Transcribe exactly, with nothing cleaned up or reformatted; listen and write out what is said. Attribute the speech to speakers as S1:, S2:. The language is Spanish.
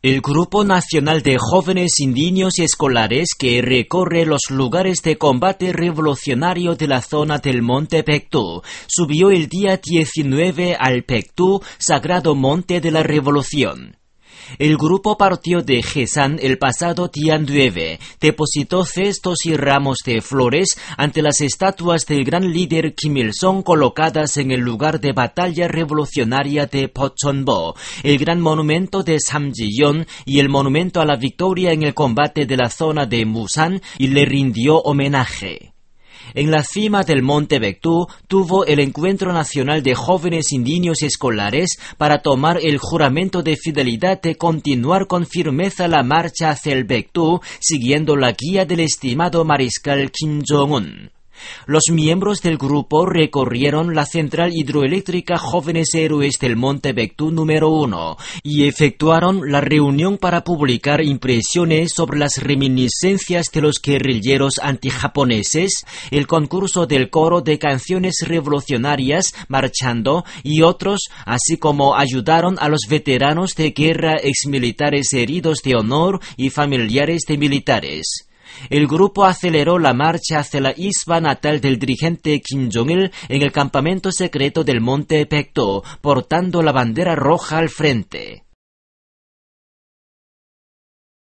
S1: El Grupo Nacional de Jóvenes Indígenas y Escolares, que recorre los lugares de combate revolucionario de la zona del Monte Pektu, subió el día diecinueve al Pektu, sagrado monte de la revolución. El grupo partió de Jesan el pasado día nueve, depositó cestos y ramos de flores ante las estatuas del gran líder Kim Il-sung colocadas en el lugar de batalla revolucionaria de Pochonbo, el gran monumento de Samjiyon y el monumento a la victoria en el combate de la zona de Musan, y le rindió homenaje. En la cima del Monte Pektu tuvo el Encuentro Nacional de Jóvenes Indígenas y Escolares para tomar el juramento de fidelidad de continuar con firmeza la marcha hacia el Pektu, siguiendo la guía del estimado mariscal Kim Jong-un. Los miembros del grupo recorrieron la central hidroeléctrica Jóvenes Héroes del Monte Pektu número uno y efectuaron la reunión para publicar impresiones sobre las reminiscencias de los guerrilleros antijaponeses, el concurso del coro de canciones revolucionarias marchando y otros, así como ayudaron a los veteranos de guerra, exmilitares heridos de honor y familiares de militares. El grupo aceleró la marcha hacia la isla natal del dirigente Kim Jong-il en el campamento secreto del Monte Pektu, portando la bandera roja al frente.